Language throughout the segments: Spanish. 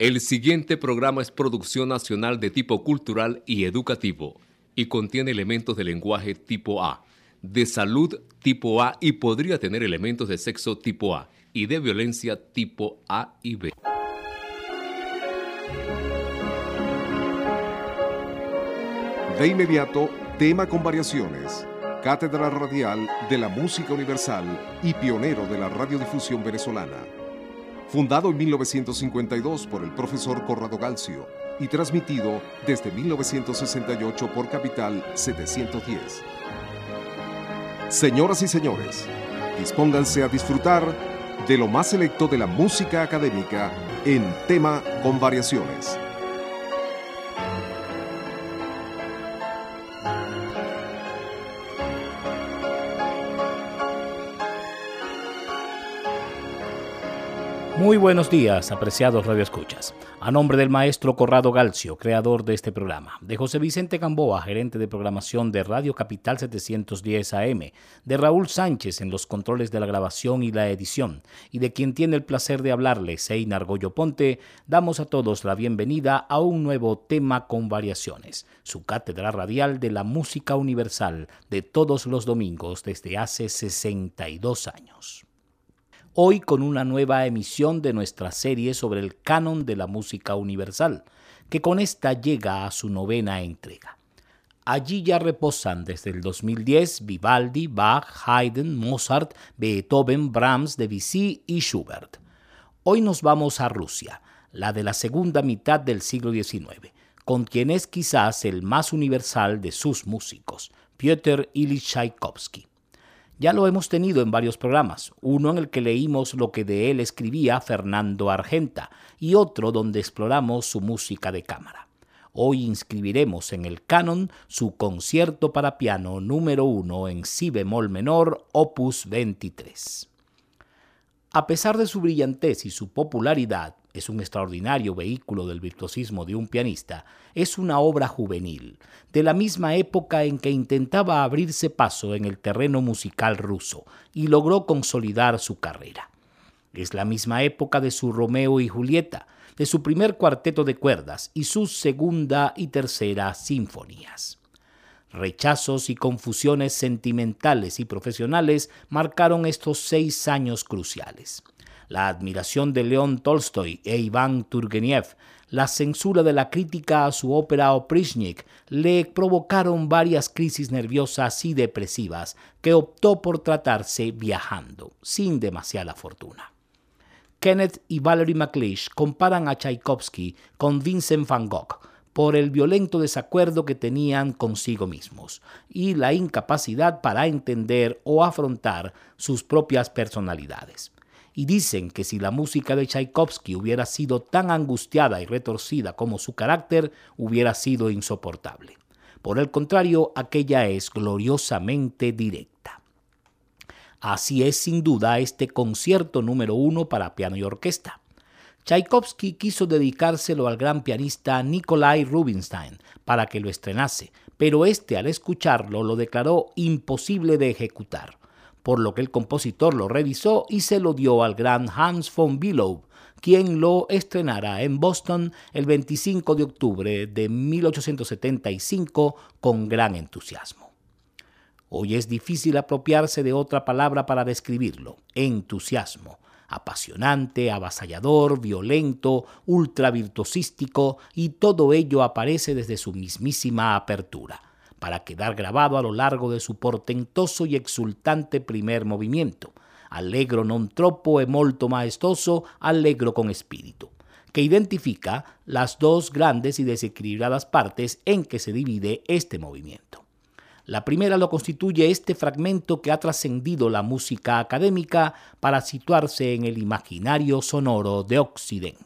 El siguiente programa es producción nacional de tipo cultural y educativo y contiene elementos de lenguaje tipo A, de salud tipo A y podría tener elementos de sexo tipo A y de violencia tipo A y B. De inmediato, tema con variaciones. Cátedra Radial de la Música Universal y pionero de la radiodifusión venezolana. Fundado en 1952 por el profesor Corrado Galcio y transmitido desde 1968 por Capital 710. Señoras y señores, dispónganse a disfrutar de lo más selecto de la música académica en tema con variaciones. Muy buenos días, apreciados radioescuchas. A nombre del maestro Corrado Galcio, creador de este programa, de José Vicente Gamboa, gerente de programación de Radio Capital 710 AM, de Raúl Sánchez en los controles de la grabación y la edición, y de quien tiene el placer de hablarles, Einar Goyo Ponte, damos a todos la bienvenida a un nuevo tema con variaciones, su cátedra radial de la música universal de todos los domingos desde hace 62 años. Hoy con una nueva emisión de nuestra serie sobre el canon de la música universal, que con esta llega a su 9ª entrega. Allí ya reposan desde el 2010 Vivaldi, Bach, Haydn, Mozart, Beethoven, Brahms, Debussy y Schubert. Hoy nos vamos a Rusia, la de la segunda mitad del siglo XIX, con quien es quizás el más universal de sus músicos, Piotr Ilich Tchaikovsky. Ya lo hemos tenido en varios programas, uno en el que leímos lo que de él escribía Fernando Argenta y otro donde exploramos su música de cámara. Hoy inscribiremos en el canon su concierto para piano número 1 en si bemol menor, opus 23. A pesar de su brillantez y su popularidad, es un extraordinario vehículo del virtuosismo de un pianista, es una obra juvenil, de la misma época en que intentaba abrirse paso en el terreno musical ruso y logró consolidar su carrera. Es la misma época de su Romeo y Julieta, de su primer cuarteto de cuerdas y sus segunda y tercera sinfonías. Rechazos y confusiones sentimentales y profesionales marcaron estos 6 años cruciales. La admiración de León Tolstoy e Iván Turgeniev, la censura de la crítica a su ópera Oprischnik le provocaron varias crisis nerviosas y depresivas que optó por tratarse viajando, sin demasiada fortuna. Kenneth y Valerie McLeish comparan a Tchaikovsky con Vincent van Gogh por el violento desacuerdo que tenían consigo mismos y la incapacidad para entender o afrontar sus propias personalidades. Y dicen que si la música de Tchaikovsky hubiera sido tan angustiada y retorcida como su carácter, hubiera sido insoportable. Por el contrario, aquella es gloriosamente directa. Así es sin duda este concierto número 1 para piano y orquesta. Tchaikovsky quiso dedicárselo al gran pianista Nikolai Rubinstein para que lo estrenase, pero este al escucharlo lo declaró imposible de ejecutar, por lo que el compositor lo revisó y se lo dio al gran Hans von Bülow, quien lo estrenará en Boston el 25 de octubre de 1875 con gran entusiasmo. Hoy es difícil apropiarse de otra palabra para describirlo: entusiasmo. Apasionante, avasallador, violento, ultravirtuosístico, y todo ello aparece desde su mismísima apertura, para quedar grabado a lo largo de su portentoso y exultante primer movimiento, allegro non troppo e molto maestoso, allegro con espíritu, que identifica las dos grandes y desequilibradas partes en que se divide este movimiento. La primera lo constituye este fragmento que ha trascendido la música académica para situarse en el imaginario sonoro de Occidente.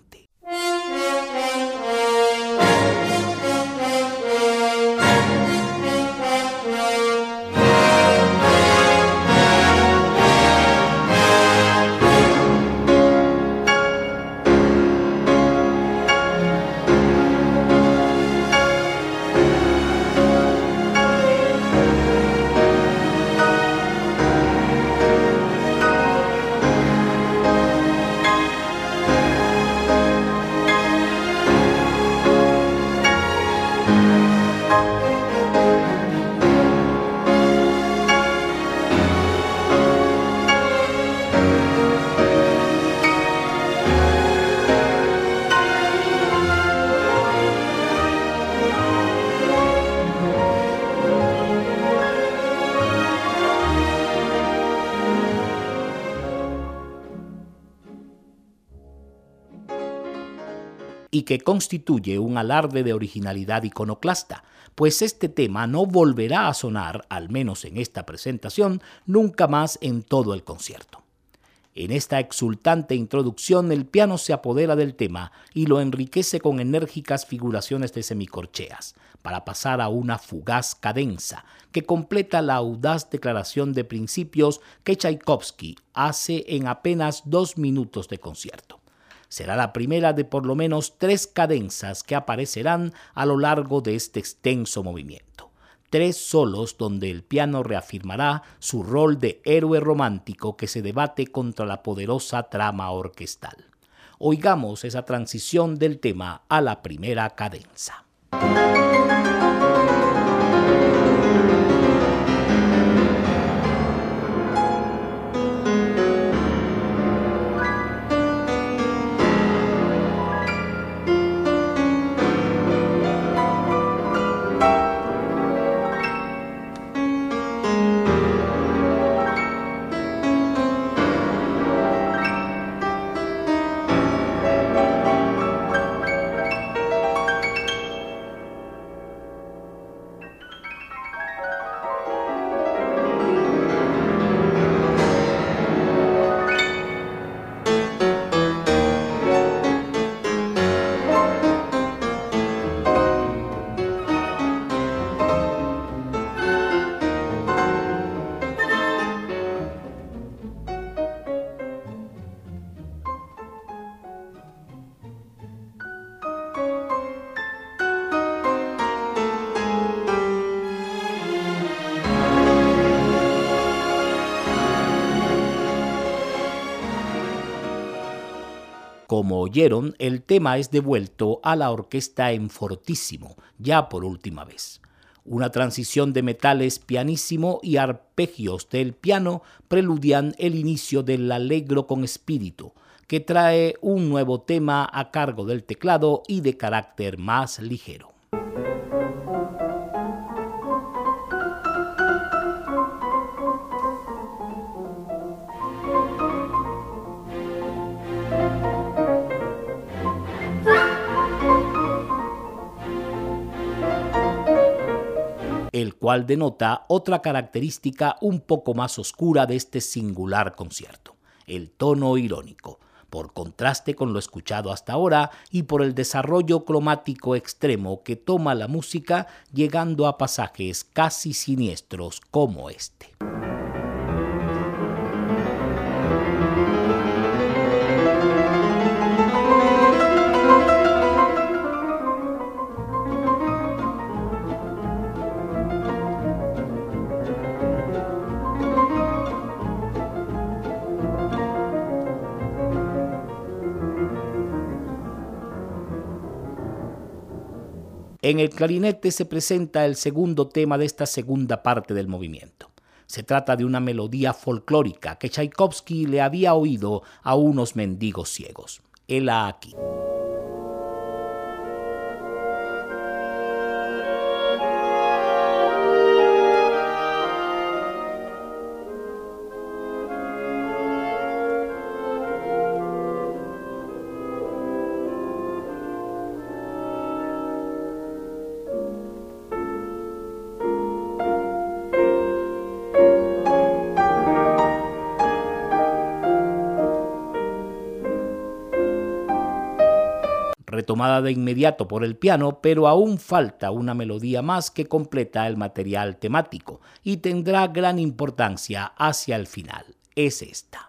y que constituye un alarde de originalidad iconoclasta, pues este tema no volverá a sonar, al menos en esta presentación, nunca más en todo el concierto. En esta exultante introducción, el piano se apodera del tema y lo enriquece con enérgicas figuraciones de semicorcheas, para pasar a una fugaz cadenza que completa la audaz declaración de principios que Tchaikovsky hace en apenas 2 minutos de concierto. Será la primera de por lo menos 3 cadenzas que aparecerán a lo largo de este extenso movimiento. 3 solos donde el piano reafirmará su rol de héroe romántico que se debate contra la poderosa trama orquestal. Oigamos esa transición del tema a la primera cadenza. Como oyeron, el tema es devuelto a la orquesta en fortísimo, ya por última vez. Una transición de metales pianísimo y arpegios del piano preludian el inicio del allegro con espíritu, que trae un nuevo tema a cargo del teclado y de carácter más ligero. El cual denota otra característica un poco más oscura de este singular concierto, el tono irónico, por contraste con lo escuchado hasta ahora y por el desarrollo cromático extremo que toma la música, llegando a pasajes casi siniestros como este. En el clarinete se presenta el segundo tema de esta segunda parte del movimiento. Se trata de una melodía folclórica que Tchaikovsky le había oído a unos mendigos ciegos. Hela aquí. Retomada de inmediato por el piano, pero aún falta una melodía más que completa el material temático y tendrá gran importancia hacia el final. Es esta.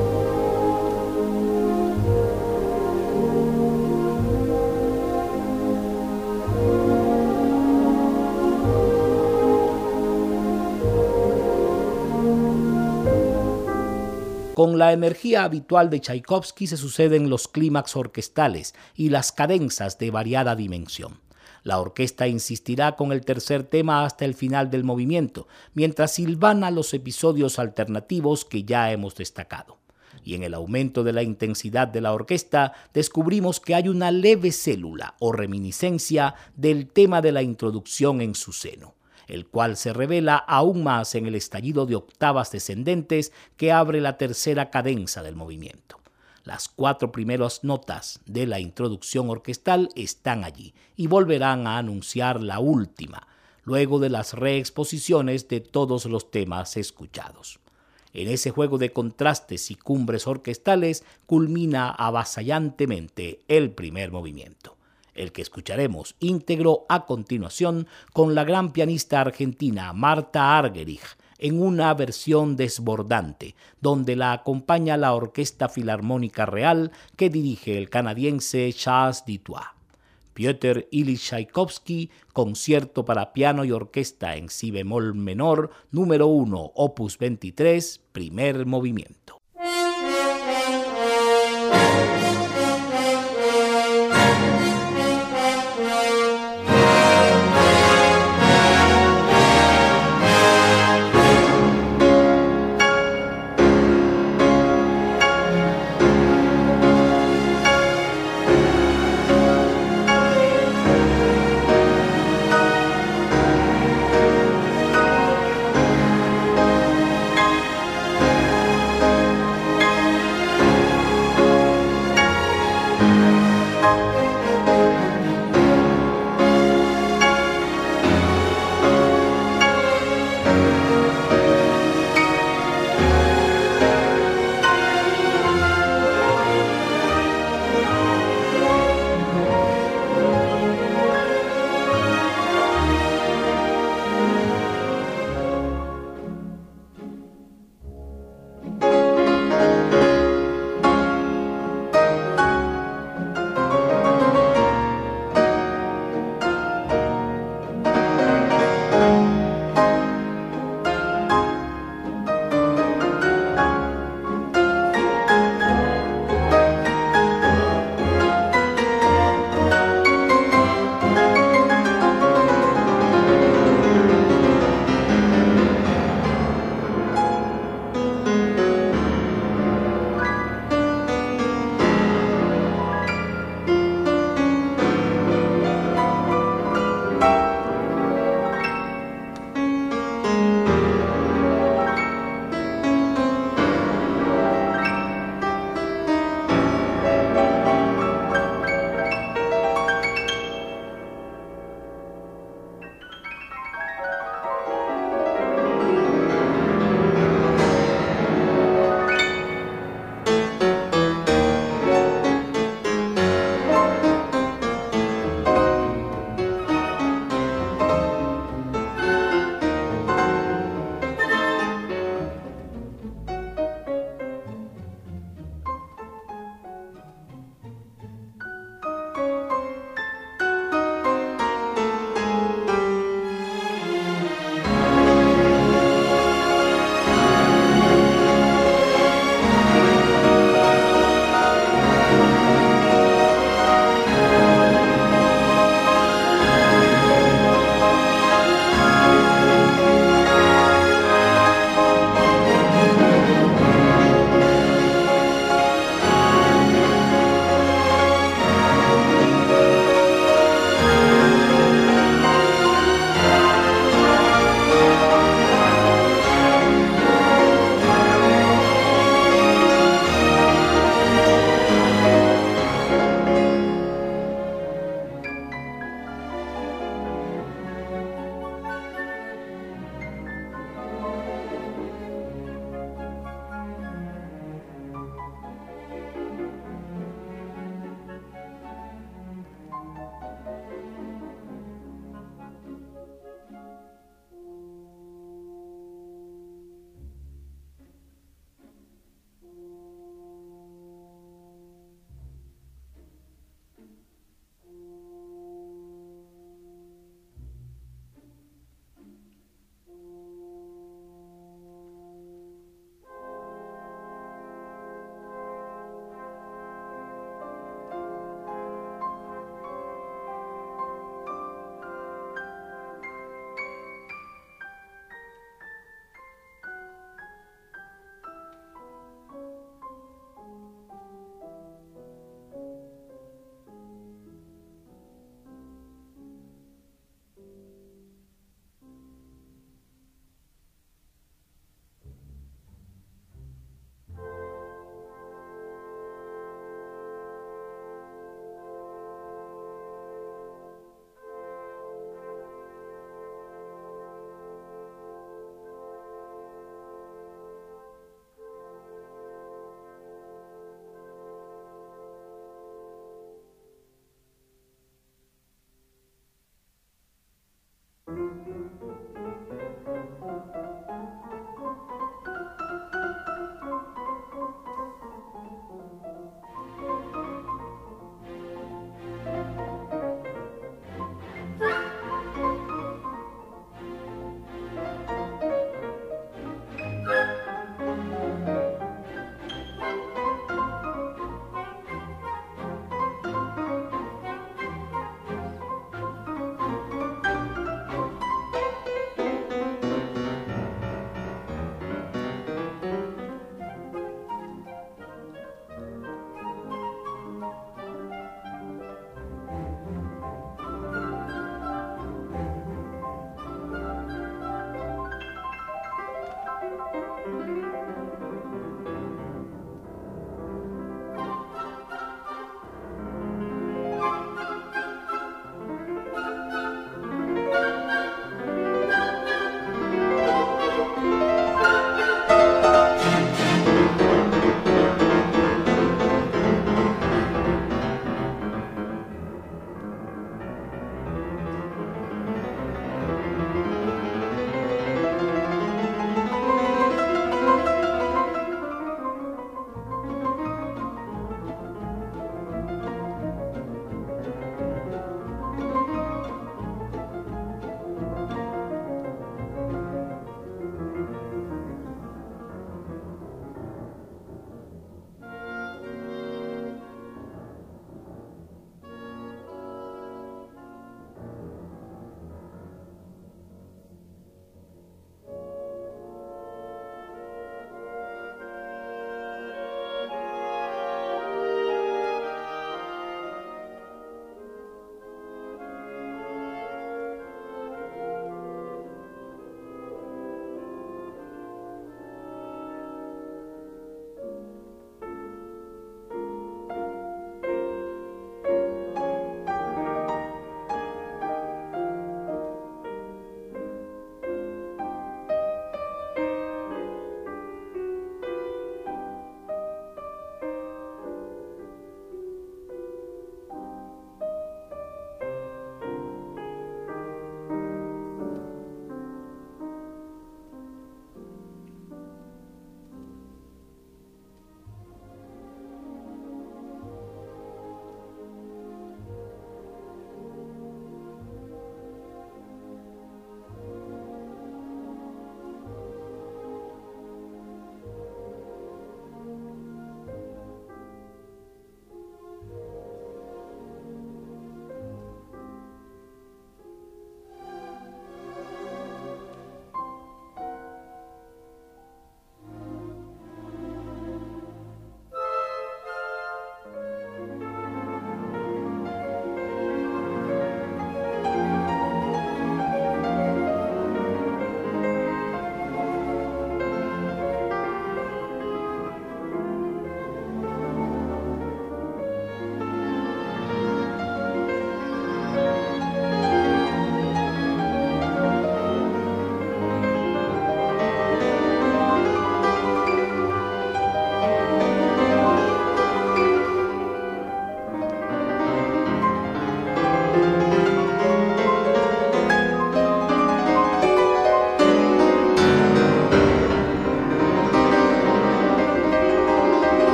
Con la energía habitual de Tchaikovsky se suceden los clímax orquestales y las cadenzas de variada dimensión. La orquesta insistirá con el tercer tema hasta el final del movimiento, mientras silvana los episodios alternativos que ya hemos destacado. Y en el aumento de la intensidad de la orquesta descubrimos que hay una leve célula o reminiscencia del tema de la introducción en su seno, el cual se revela aún más en el estallido de octavas descendentes que abre la tercera cadenza del movimiento. Las 4 primeras notas de la introducción orquestal están allí y volverán a anunciar la última, luego de las reexposiciones de todos los temas escuchados. En ese juego de contrastes y cumbres orquestales culmina avasallantemente el primer movimiento, el que escucharemos íntegro a continuación con la gran pianista argentina Marta Argerich en una versión desbordante, donde la acompaña la Orquesta Filarmónica Real que dirige el canadiense Charles Dutoit. Piotr Ilyich Tchaikovsky, concierto para piano y orquesta en si bemol menor, número 1, opus 23, primer movimiento.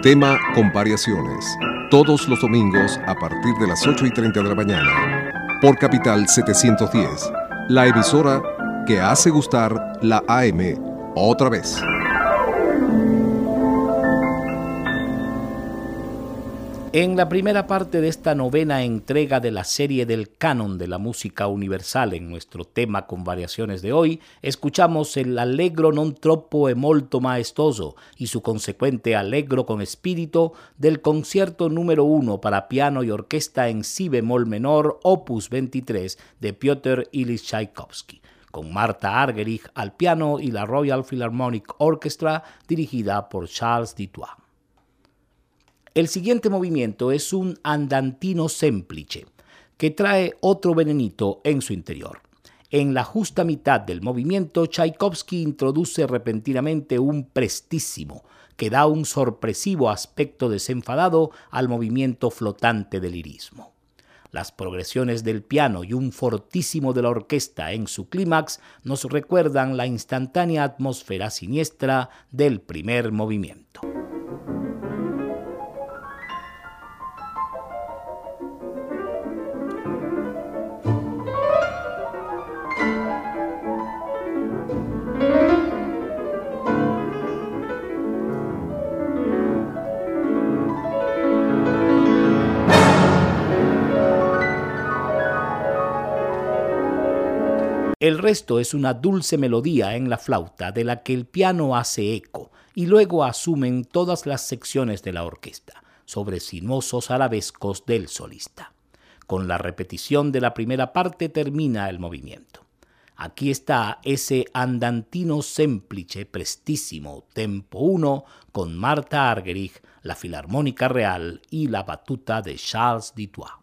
Tema con variaciones. Todos los domingos a partir de las 8:30 de la mañana. Por Capital 710. La emisora que hace gustar la AM otra vez. En la primera parte de esta novena entrega de la serie del canon de la música universal, en nuestro tema con variaciones de hoy, escuchamos el Allegro non troppo e molto maestoso y su consecuente Allegro con espíritu del concierto número 1 para piano y orquesta en si bemol menor, opus 23 de Piotr Ilyich Tchaikovsky, con Martha Argerich al piano y la Royal Philharmonic Orchestra dirigida por Charles Dutoit. El siguiente movimiento es un andantino semplice, que trae otro venenito en su interior. En la justa mitad del movimiento, Tchaikovsky introduce repentinamente un prestissimo, que da un sorpresivo aspecto desenfadado al movimiento flotante del lirismo. Las progresiones del piano y un fortísimo de la orquesta en su clímax nos recuerdan la instantánea atmósfera siniestra del primer movimiento. El resto es una dulce melodía en la flauta de la que el piano hace eco y luego asumen todas las secciones de la orquesta, sobre sinuosos arabescos del solista. Con la repetición de la primera parte termina el movimiento. Aquí está ese andantino semplice prestissimo, tempo 1, con Martha Argerich, la Filarmónica Real y la batuta de Charles Dutoit.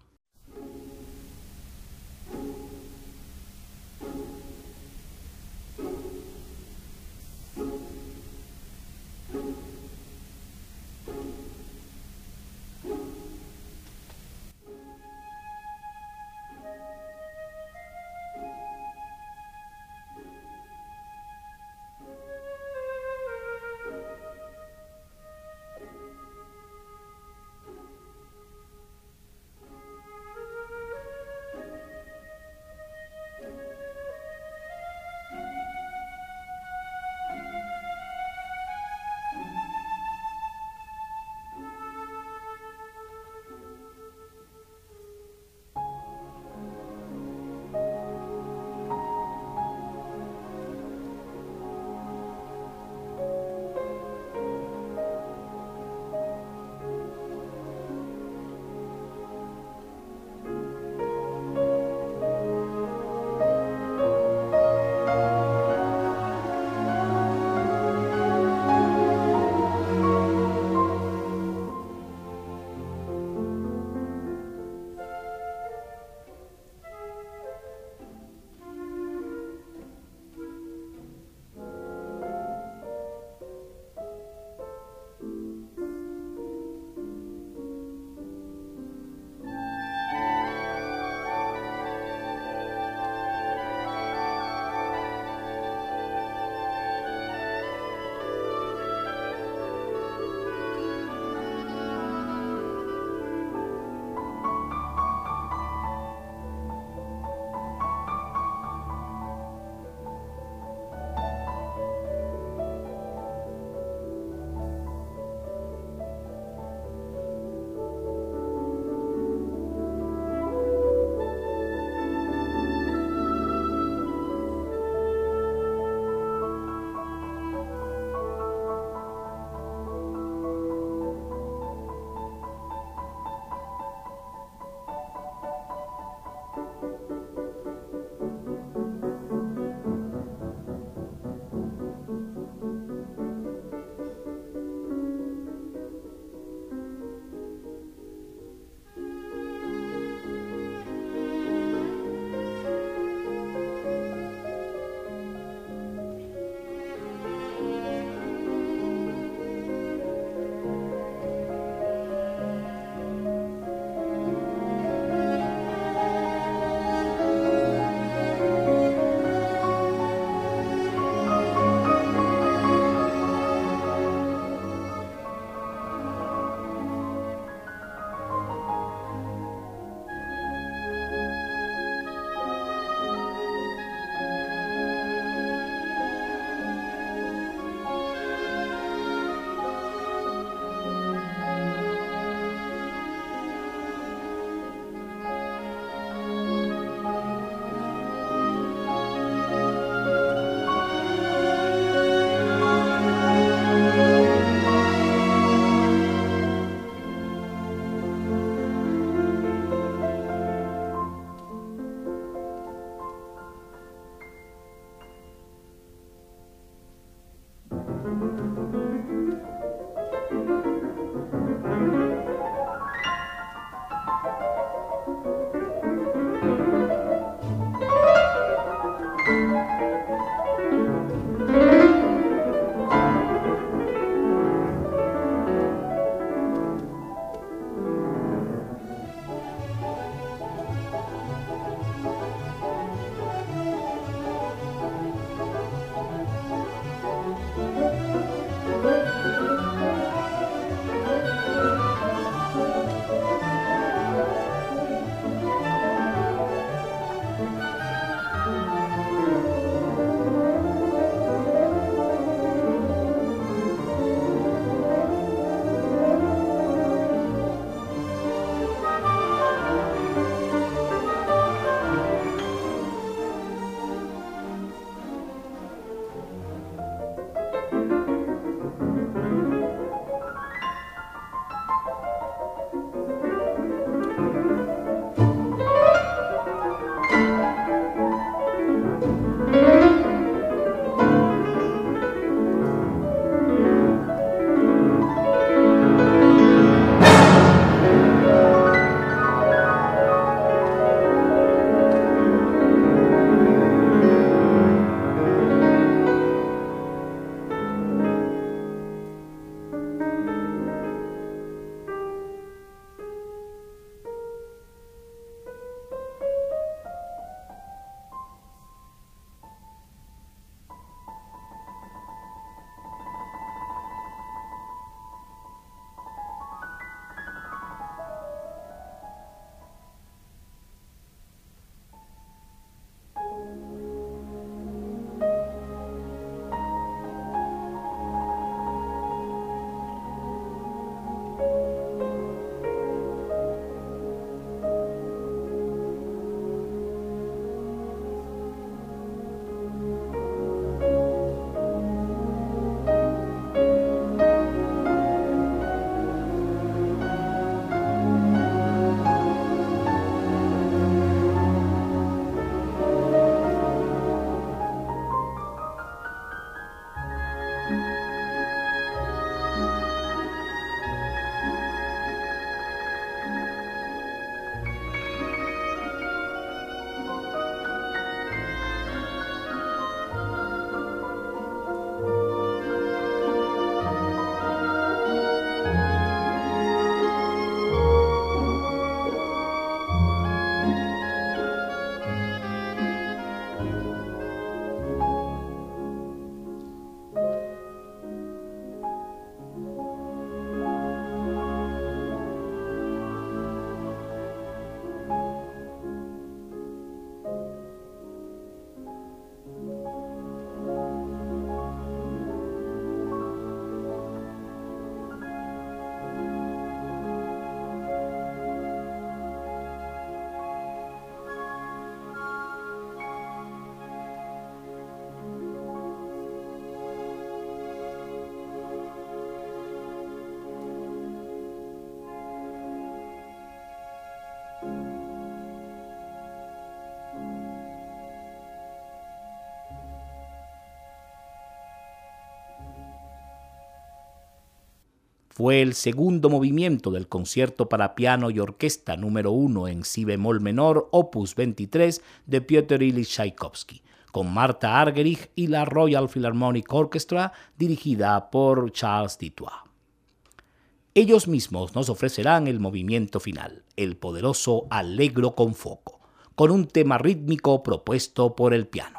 Fue el segundo movimiento del concierto para piano y orquesta número 1 en si bemol menor, opus 23, de Piotr Ilyich Tchaikovsky, con Martha Argerich y la Royal Philharmonic Orchestra, dirigida por Charles Dutoit. Ellos mismos nos ofrecerán el movimiento final, el poderoso Allegro con foco, con un tema rítmico propuesto por el piano.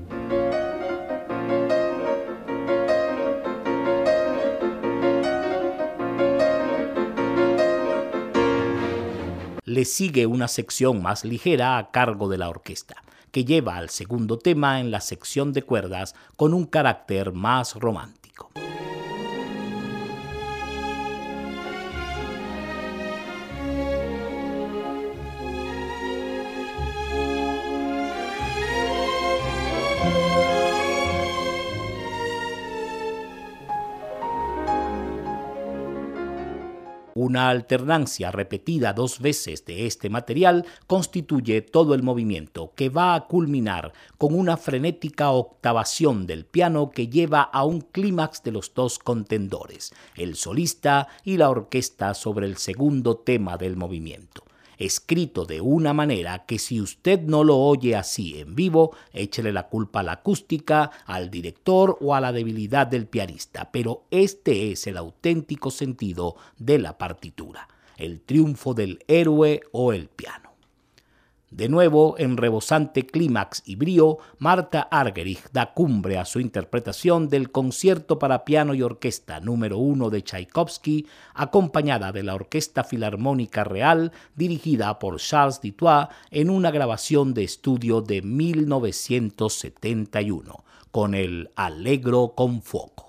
Le sigue una sección más ligera a cargo de la orquesta, que lleva al segundo tema en la sección de cuerdas con un carácter más romántico. Una alternancia repetida 2 veces de este material constituye todo el movimiento, que va a culminar con una frenética octavación del piano que lleva a un clímax de los 2 contendores, el solista y la orquesta, sobre el segundo tema del movimiento. Escrito de una manera que, si usted no lo oye así en vivo, échele la culpa a la acústica, al director o a la debilidad del pianista, pero este es el auténtico sentido de la partitura, el triunfo del héroe o el piano. De nuevo, en rebosante clímax y brío, Martha Argerich da cumbre a su interpretación del concierto para piano y orquesta número 1 de Tchaikovsky, acompañada de la Orquesta Filarmónica Real, dirigida por Charles Dutoit, en una grabación de estudio de 1971, con el Allegro con foco.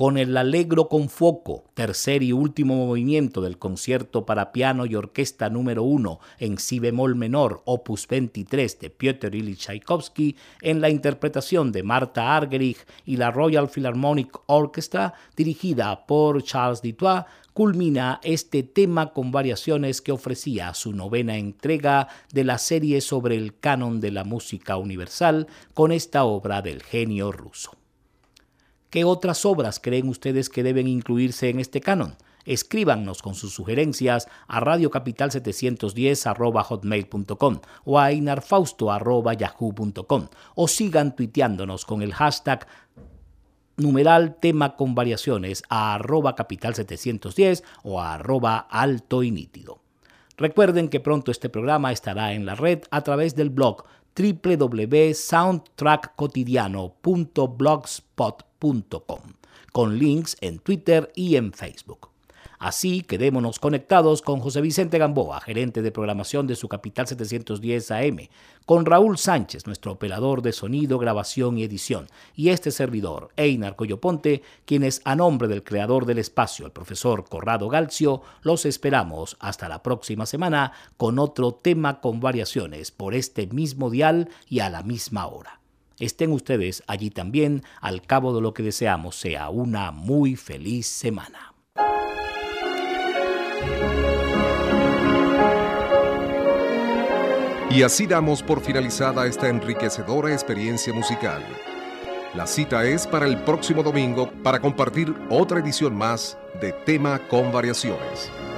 con el Allegro con fuoco, tercer y último movimiento del concierto para piano y orquesta número 1 en si bemol menor, opus 23 de Piotr Ilyich Tchaikovsky, en la interpretación de Martha Argerich y la Royal Philharmonic Orchestra, dirigida por Charles Dutoit, culmina este tema con variaciones que ofrecía su novena entrega de la serie sobre el canon de la música universal con esta obra del genio ruso. ¿Qué otras obras creen ustedes que deben incluirse en este canon? Escríbanos con sus sugerencias a radiocapital710@hotmail.com o a inarfausto@yahoo.com o sigan tuiteándonos con el hashtag #tema con variaciones a @capital710 o a @alto y nítido. Recuerden que pronto este programa estará en la red a través del blog www.soundtrackcotidiano.blogspot.com con links en Twitter y en Facebook. Así quedémonos conectados con José Vicente Gamboa, gerente de programación de su Capital 710 AM, con Raúl Sánchez, nuestro operador de sonido, grabación y edición, y este servidor, Einar Coyoponte, quienes a nombre del creador del espacio, el profesor Corrado Galcio, los esperamos hasta la próxima semana con otro tema con variaciones por este mismo dial y a la misma hora. Estén ustedes allí también, al cabo de lo que deseamos sea una muy feliz semana. Y así damos por finalizada esta enriquecedora experiencia musical. La cita es para el próximo domingo para compartir otra edición más de Tema con Variaciones.